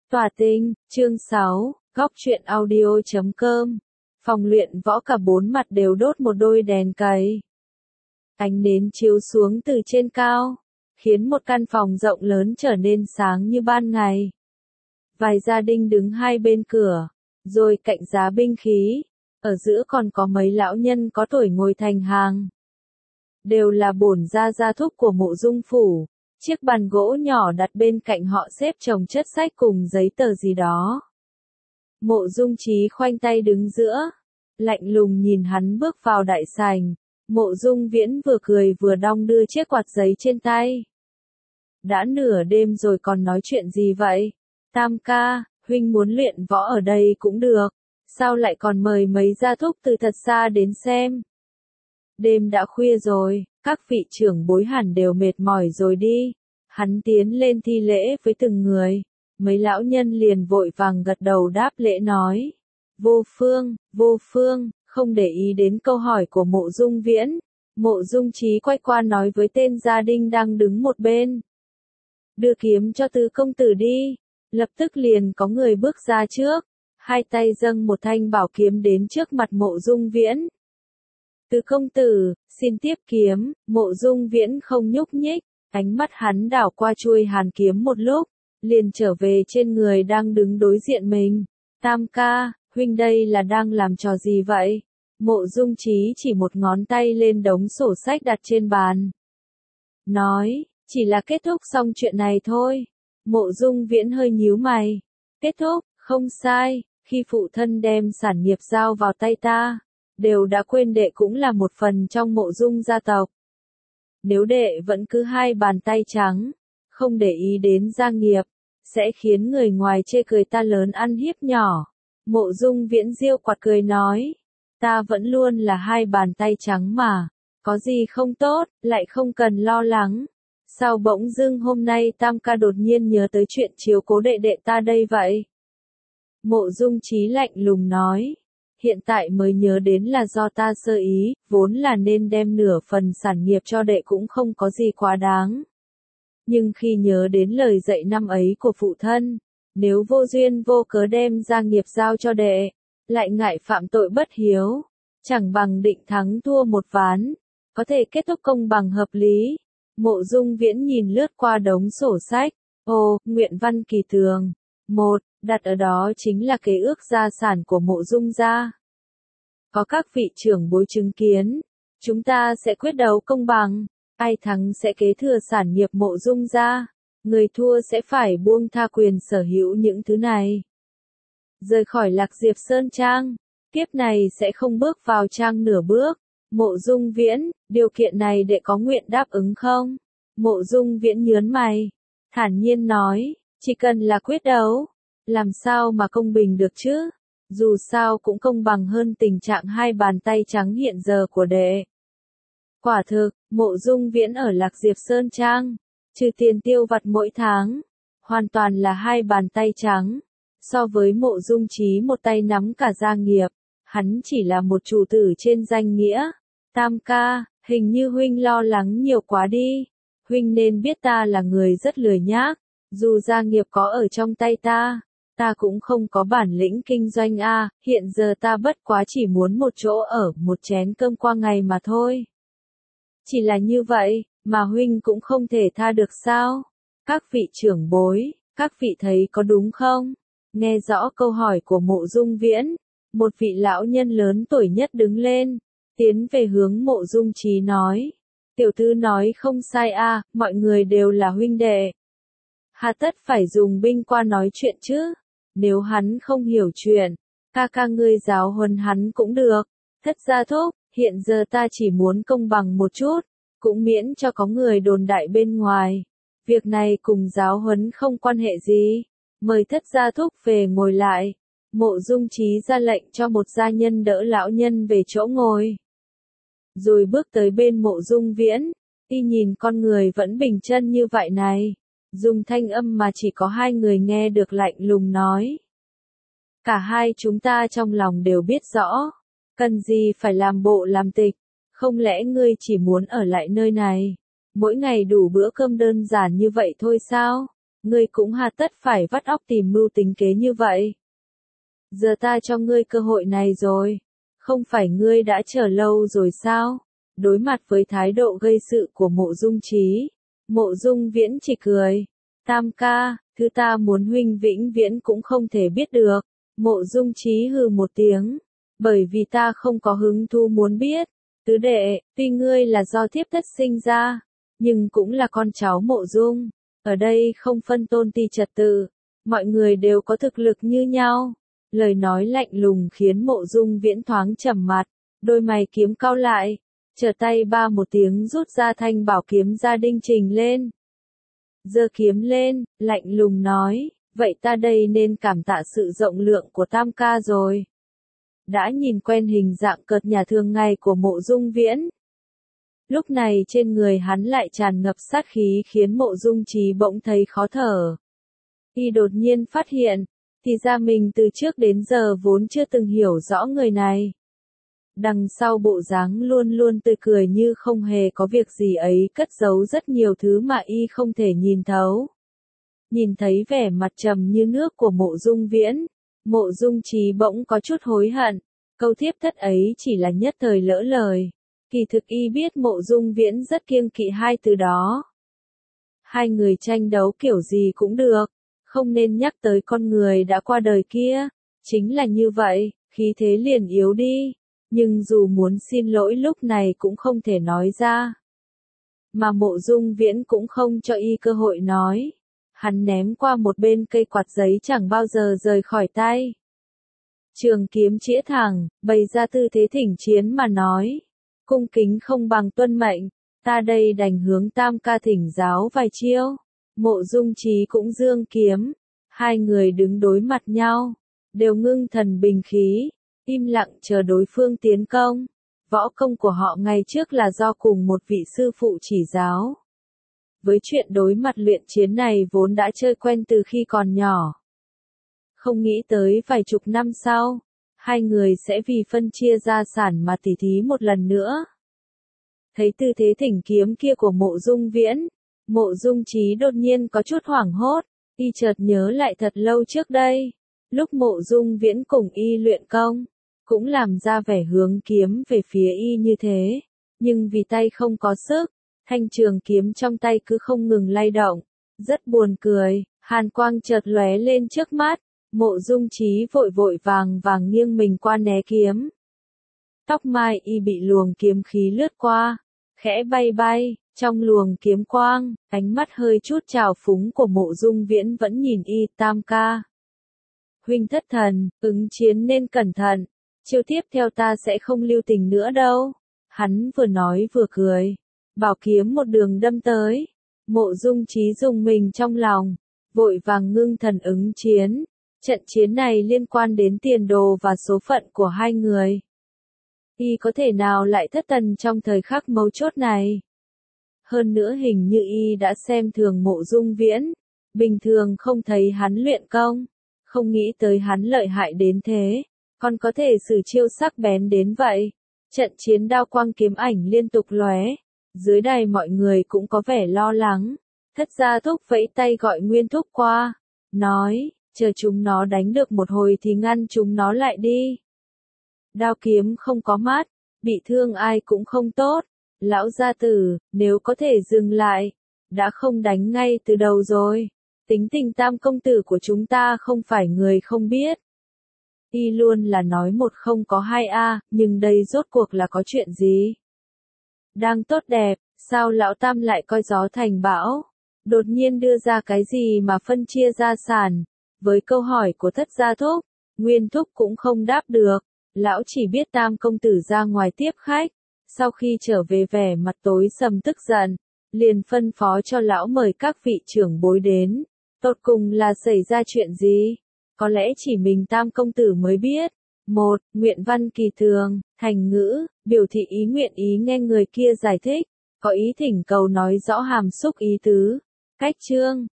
Tỏa tinh, chương 6, góc truyện audio.com. Phòng luyện võ cả bốn mặt đều đốt một đôi đèn cầy. Ánh nến chiếu xuống từ trên cao, khiến một căn phòng rộng lớn trở nên sáng như ban ngày. Vài gia đình đứng hai bên cửa, rồi cạnh giá binh khí, ở giữa còn có mấy lão nhân có tuổi ngồi thành hàng. Đều là bổn gia thúc của Mộ Dung phủ. Chiếc bàn gỗ nhỏ đặt bên cạnh họ xếp chồng chất sách cùng giấy tờ gì đó. Mộ Dung Chí khoanh tay đứng giữa, lạnh lùng nhìn hắn bước vào đại sảnh. Mộ Dung Viễn vừa cười vừa đong đưa chiếc quạt giấy trên tay. Đã nửa đêm rồi còn nói chuyện gì vậy? Tam ca, huynh muốn luyện võ ở đây cũng được, sao lại còn mời mấy gia thúc từ thật xa đến xem? Đêm đã khuya rồi, các vị trưởng bối hẳn đều mệt mỏi rồi đi. Hắn tiến lên thi lễ với từng người. Mấy lão nhân liền vội vàng gật đầu đáp lễ nói. Vô phương, không để ý đến câu hỏi của Mộ Dung Viễn. Mộ Dung Chí quay qua nói với tên gia đình đang đứng một bên. Đưa kiếm cho tứ công tử đi. Lập tức liền có người bước ra trước. Hai tay dâng một thanh bảo kiếm đến trước mặt Mộ Dung Viễn. Tứ công tử, xin tiếp kiếm. Mộ Dung Viễn không nhúc nhích. Ánh mắt hắn đảo qua chuôi hàn kiếm một lúc, liền trở về trên người đang đứng đối diện mình. Tam ca, huynh đây là đang làm trò gì vậy? Mộ Dung Chí chỉ một ngón tay lên đống sổ sách đặt trên bàn. Nói, chỉ là kết thúc xong chuyện này thôi. Mộ Dung Viễn hơi nhíu mày. Kết thúc, không sai, khi phụ thân đem sản nghiệp giao vào tay ta, đều đã quên đệ cũng là một phần trong Mộ Dung gia tộc. Nếu đệ vẫn cứ hai bàn tay trắng, không để ý đến gia nghiệp, sẽ khiến người ngoài chê cười ta lớn ăn hiếp nhỏ. Mộ Dung Viễn giêu quạt cười nói, ta vẫn luôn là hai bàn tay trắng mà, có gì không tốt, lại không cần lo lắng. Sao bỗng dưng hôm nay Tam ca đột nhiên nhớ tới chuyện chiếu cố đệ đệ ta đây vậy? Mộ Dung Chí lạnh lùng nói. Hiện tại mới nhớ đến là do ta sơ ý, vốn là nên đem nửa phần sản nghiệp cho đệ cũng không có gì quá đáng. Nhưng khi nhớ đến lời dạy năm ấy của phụ thân, nếu vô duyên vô cớ đem gia nghiệp giao cho đệ, lại ngại phạm tội bất hiếu, chẳng bằng định thắng thua một ván, có thể kết thúc công bằng hợp lý. Mộ Dung Viễn nhìn lướt qua đống sổ sách, nguyện văn kỳ tường. Đặt ở đó chính là kế ước gia sản của Mộ Dung gia. Có các vị trưởng bối chứng kiến, chúng ta sẽ quyết đấu công bằng, ai thắng sẽ kế thừa sản nghiệp Mộ Dung gia, người thua sẽ phải buông tha quyền sở hữu những thứ này. Rời khỏi Lạc Diệp Sơn Trang, kiếp này sẽ không bước vào trang nửa bước. Mộ Dung Viễn, điều kiện này đệ có nguyện đáp ứng không? Mộ Dung Viễn nhớn mày, thản nhiên nói, chỉ cần là quyết đấu, làm sao mà công bình được chứ? Dù sao cũng công bằng hơn tình trạng hai bàn tay trắng hiện giờ của đệ. Quả thực, Mộ Dung Viễn ở Lạc Diệp Sơn Trang, trừ tiền tiêu vặt mỗi tháng, hoàn toàn là hai bàn tay trắng. So với Mộ Dung Chí một tay nắm cả gia nghiệp, hắn chỉ là một chủ tử trên danh nghĩa. Tam ca, hình như huynh lo lắng nhiều quá đi. Huynh nên biết ta là người rất lười nhác, dù gia nghiệp có ở trong tay ta cũng không có bản lĩnh kinh doanh hiện giờ ta bất quá chỉ muốn một chỗ ở, một chén cơm qua ngày mà thôi. Chỉ là như vậy, mà huynh cũng không thể tha được sao? Các vị trưởng bối, các vị thấy có đúng không? Nghe rõ câu hỏi của Mộ Dung Viễn, một vị lão nhân lớn tuổi nhất đứng lên, tiến về hướng Mộ Dung Chí nói. Tiểu thư nói không sai mọi người đều là huynh đệ. Hà tất phải dùng binh qua nói chuyện chứ? Nếu hắn không hiểu chuyện, ca ngươi giáo huấn hắn cũng được. Thất gia thúc, hiện giờ ta chỉ muốn công bằng một chút, cũng miễn cho có người đồn đại bên ngoài. Việc này cùng giáo huấn không quan hệ gì. Mời thất gia thúc về ngồi lại. Mộ Dung Chí ra lệnh cho một gia nhân đỡ lão nhân về chỗ ngồi. Rồi bước tới bên Mộ Dung Viễn, y nhìn con người vẫn bình chân như vậy này. Dùng thanh âm mà chỉ có hai người nghe được lạnh lùng nói. Cả hai chúng ta trong lòng đều biết rõ, cần gì phải làm bộ làm tịch, không lẽ ngươi chỉ muốn ở lại nơi này, mỗi ngày đủ bữa cơm đơn giản như vậy thôi sao? Ngươi cũng hà tất phải vắt óc tìm mưu tính kế như vậy. Giờ ta cho ngươi cơ hội này rồi. Không phải ngươi đã chờ lâu rồi sao? Đối mặt với thái độ gây sự của Mộ Dung Trí, Mộ Dung Viễn chỉ cười. Tam ca, thứ ta muốn huynh vĩnh viễn cũng không thể biết được. Mộ Dung Trí hừ một tiếng. Bởi vì ta không có hứng thú muốn biết. Tứ đệ, tuy ngươi là do thiếp thất sinh ra, nhưng cũng là con cháu Mộ Dung. Ở đây không phân tôn ti trật tự. Mọi người đều có thực lực như nhau. Lời nói lạnh lùng khiến Mộ Dung Viễn thoáng trầm mặt. Đôi mày kiếm cau lại. Trở tay ba một tiếng rút ra thanh bảo kiếm ra đinh trình lên. Giơ kiếm lên, lạnh lùng nói, vậy ta đây nên cảm tạ sự rộng lượng của Tam ca rồi. Đã nhìn quen hình dạng cợt nhả thường ngày của Mộ Dung Viễn. Lúc này trên người hắn lại tràn ngập sát khí khiến Mộ Dung Trí bỗng thấy khó thở. Y đột nhiên phát hiện, thì ra mình từ trước đến giờ vốn chưa từng hiểu rõ người này. Đằng sau bộ dáng luôn luôn tươi cười như không hề có việc gì ấy cất giấu rất nhiều thứ mà y không thể nhìn thấu. Nhìn thấy vẻ mặt trầm như nước của Mộ Dung Viễn, Mộ Dung Trí bỗng có chút hối hận, câu thiếp thất ấy chỉ là nhất thời lỡ lời. Kỳ thực y biết Mộ Dung Viễn rất kiêng kỵ hai từ đó. Hai người tranh đấu kiểu gì cũng được, không nên nhắc tới con người đã qua đời kia. Chính là như vậy, khí thế liền yếu đi. Nhưng dù muốn xin lỗi lúc này cũng không thể nói ra. Mà Mộ Dung Viễn cũng không cho y cơ hội nói. Hắn ném qua một bên cây quạt giấy chẳng bao giờ rời khỏi tay. Trường kiếm chĩa thẳng, bày ra tư thế thỉnh chiến mà nói. Cung kính không bằng tuân mệnh, ta đây đành hướng Tam ca thỉnh giáo vài chiêu. Mộ Dung Trí cũng giương kiếm. Hai người đứng đối mặt nhau, đều ngưng thần bình khí. Im lặng chờ đối phương tiến công. Võ công của họ ngày trước là do cùng một vị sư phụ chỉ giáo. Với chuyện đối mặt luyện chiến này vốn đã chơi quen từ khi còn nhỏ. Không nghĩ tới vài chục năm sau, hai người sẽ vì phân chia gia sản mà tỉ thí một lần nữa. Thấy tư thế thỉnh kiếm kia của Mộ Dung Viễn, Mộ Dung Trí đột nhiên có chút hoảng hốt, y chợt nhớ lại thật lâu trước đây. Lúc Mộ Dung Viễn cùng y luyện công, cũng làm ra vẻ hướng kiếm về phía y như thế, nhưng vì tay không có sức, thanh trường kiếm trong tay cứ không ngừng lay động, rất buồn cười, hàn quang chợt lóe lên trước mắt, Mộ Dung Trí vội vội vàng vàng nghiêng mình qua né kiếm. Tóc mai y bị luồng kiếm khí lướt qua, khẽ bay bay, trong luồng kiếm quang, ánh mắt hơi chút trào phúng của Mộ Dung Viễn vẫn nhìn y. Tam ca, huynh thất thần, ứng chiến nên cẩn thận. Chiêu tiếp theo ta sẽ không lưu tình nữa đâu. Hắn vừa nói vừa cười. Bảo kiếm một đường đâm tới. Mộ Dung Trí dùng mình trong lòng. Vội vàng ngưng thần ứng chiến. Trận chiến này liên quan đến tiền đồ và số phận của hai người. Y có thể nào lại thất thần trong thời khắc mấu chốt này? Hơn nữa hình như y đã xem thường Mộ Dung Viễn. Bình thường không thấy hắn luyện công. Không nghĩ tới hắn lợi hại đến thế. Còn có thể sử chiêu sắc bén đến vậy. Trận chiến đao quang kiếm ảnh liên tục lóe. Dưới đài mọi người cũng có vẻ lo lắng. Thất gia thúc vẫy tay gọi Nguyên thúc qua. Nói, chờ chúng nó đánh được một hồi thì ngăn chúng nó lại đi. Đao kiếm không có mắt, bị thương ai cũng không tốt. Lão gia tử, nếu có thể dừng lại, đã không đánh ngay từ đầu rồi. Tính tình Tam công tử của chúng ta không phải người không biết. Y luôn là nói một không có hai a, nhưng đây rốt cuộc là có chuyện gì? Đang tốt đẹp, sao lão Tam lại coi gió thành bão? Đột nhiên đưa ra cái gì mà phân chia gia sản? Với câu hỏi của thất gia thúc, Nguyên thúc cũng không đáp được. Lão chỉ biết Tam công tử ra ngoài tiếp khách. Sau khi trở về vẻ mặt tối sầm tức giận, liền phân phó cho lão mời các vị trưởng bối đến. Tột cùng là xảy ra chuyện gì? Có lẽ chỉ mình Tam công tử mới biết. 1. Nguyện văn kỳ thường, thành ngữ, biểu thị ý nguyện ý nghe người kia giải thích, có ý thỉnh cầu nói rõ hàm xúc ý tứ. Cách chương